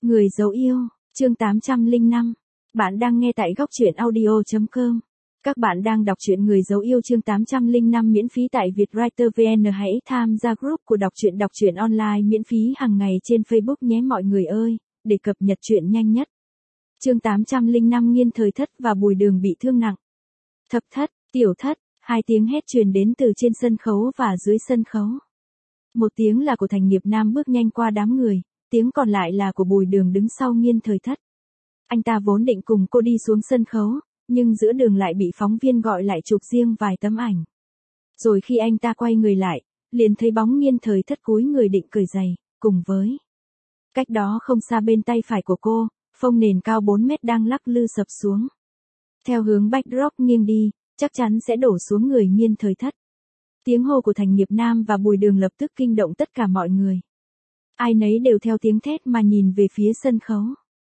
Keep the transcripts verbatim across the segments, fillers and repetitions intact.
Người dấu yêu, chương tám trăm lẻ năm. Bạn đang nghe tại góc truyện audio chấm com. Các bạn đang đọc truyện Người dấu yêu chương tám trăm lẻ năm miễn phí tại Vietwriter vê en. Hãy tham gia group của đọc truyện đọc truyện online miễn phí hàng ngày trên Facebook nhé mọi người ơi, để cập nhật truyện nhanh nhất. Chương tám trăm lẻ năm Nghiên Thời Thất và Bùi Đường bị thương nặng. Thập thất, tiểu thất, hai tiếng hét truyền đến từ trên sân khấu và dưới sân khấu. Một tiếng là của Thành Nghiệp Nam bước nhanh qua đám người, tiếng còn lại là của Bùi Đường đứng sau Nghiên Thời Thất. Anh ta vốn định cùng cô đi xuống sân khấu, nhưng giữa đường lại bị phóng viên gọi lại chụp riêng vài tấm ảnh. Rồi khi anh ta quay người lại, liền thấy bóng Nghiên Thời Thất cúi người định cởi giày, cùng với cách đó không xa bên tay phải của cô, phông nền cao bốn mét đang lắc lư sập xuống. Theo hướng backdrop nghiêng đi, chắc chắn sẽ đổ xuống người Nghiên Thời Thất. Tiếng hô của Thành Nghiệp Nam và Bùi Đường lập tức kinh động tất cả mọi người. Ai nấy đều theo tiếng thét mà nhìn về phía sân khấu.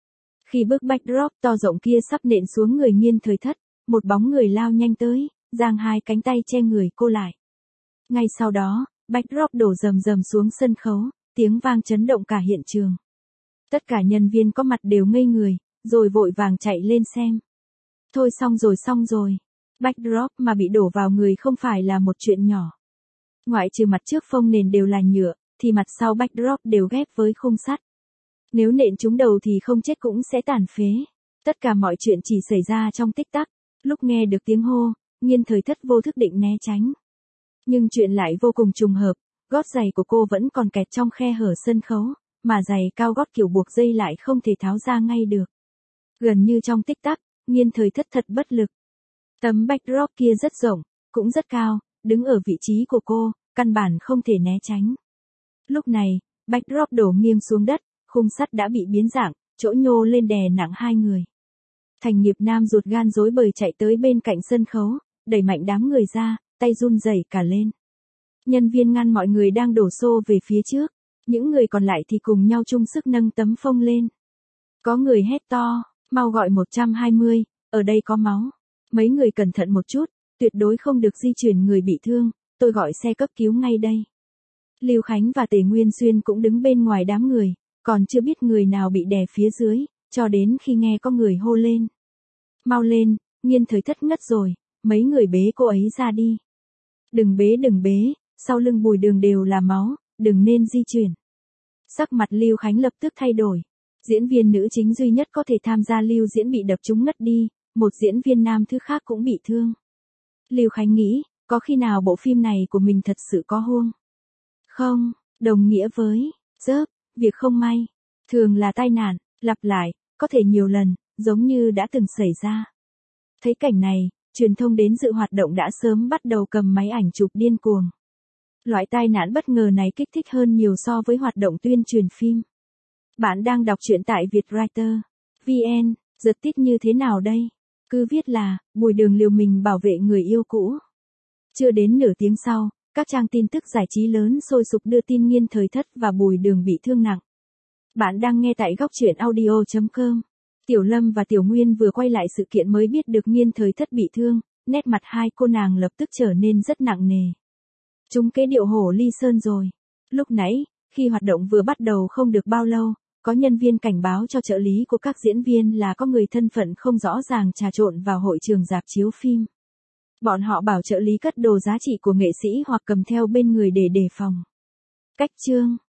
Khi bức backdrop to rộng kia sắp nện xuống người Nghiên Thời Thất, một bóng người lao nhanh tới, giang hai cánh tay che người cô lại. Ngay sau đó, backdrop đổ rầm rầm xuống sân khấu, tiếng vang chấn động cả hiện trường. Tất cả nhân viên có mặt đều ngây người, rồi vội vàng chạy lên xem. Thôi xong rồi xong rồi. Backdrop mà bị đổ vào người không phải là một chuyện nhỏ. Ngoại trừ mặt trước phông nền đều là nhựa, thì mặt sau backdrop đều ghép với khung sắt. Nếu nện trúng đầu thì không chết cũng sẽ tàn phế. Tất cả mọi chuyện chỉ xảy ra trong tích tắc. Lúc nghe được tiếng hô, Nghiên Thời Thất vô thức định né tránh. Nhưng chuyện lại vô cùng trùng hợp, gót giày của cô vẫn còn kẹt trong khe hở sân khấu, mà giày cao gót kiểu buộc dây lại không thể tháo ra ngay được. Gần như trong tích tắc, Nghiên Thời Thất thật bất lực. Tấm backdrop kia rất rộng, cũng rất cao, đứng ở vị trí của cô, căn bản không thể né tránh. Lúc này, backdrop đổ nghiêng xuống đất, khung sắt đã bị biến dạng, chỗ nhô lên đè nặng hai người. Thành Nghiệp Nam ruột gan rối bời chạy tới bên cạnh sân khấu, đẩy mạnh đám người ra, tay run rẩy cả lên. Nhân viên ngăn mọi người đang đổ xô về phía trước, những người còn lại thì cùng nhau chung sức nâng tấm phông lên. Có người hét to, mau gọi một trăm hai mươi, ở đây có máu. Mấy người cẩn thận một chút, tuyệt đối không được di chuyển người bị thương, tôi gọi xe cấp cứu ngay đây. Lưu Khánh và Tề Nguyên Xuyên cũng đứng bên ngoài đám người, còn chưa biết người nào bị đè phía dưới, cho đến khi nghe có người hô lên. Mau lên, Nghiên Thời Thất ngất rồi, mấy người bế cô ấy ra đi. Đừng bế đừng bế, sau lưng Bùi Đường đều là máu, đừng nên di chuyển. Sắc mặt Lưu Khánh lập tức thay đổi. Diễn viên nữ chính duy nhất có thể tham gia lưu diễn bị đập trúng ngất đi, một diễn viên nam thứ khác cũng bị thương. Lưu Khánh nghĩ, có khi nào bộ phim này của mình thật sự có huông? Không, đồng nghĩa với, dớp, việc không may, thường là tai nạn, lặp lại, có thể nhiều lần, giống như đã từng xảy ra. Thấy cảnh này, truyền thông đến dự hoạt động đã sớm bắt đầu cầm máy ảnh chụp điên cuồng. Loại tai nạn bất ngờ này kích thích hơn nhiều so với hoạt động tuyên truyền phim. Bạn đang đọc truyện tại Vietwriter vê en, giật tít như thế nào đây? Cứ viết là, Bùi Đường liều mình bảo vệ người yêu cũ. Chưa đến nửa tiếng sau, các trang tin tức giải trí lớn sôi sục đưa tin Nghiên Thời Thất và Bùi Đường bị thương nặng. Bạn đang nghe tại góc truyện audio chấm com. Tiểu Lâm và Tiểu Nguyên vừa quay lại sự kiện mới biết được Nghiên Thời Thất bị thương, nét mặt hai cô nàng lập tức trở nên rất nặng nề. Chúng kế điệu hổ ly sơn rồi. Lúc nãy, khi hoạt động vừa bắt đầu không được bao lâu, có nhân viên cảnh báo cho trợ lý của các diễn viên là có người thân phận không rõ ràng trà trộn vào hội trường rạp chiếu phim. Bọn họ bảo trợ lý cất đồ giá trị của nghệ sĩ hoặc cầm theo bên người để đề phòng. Cách chương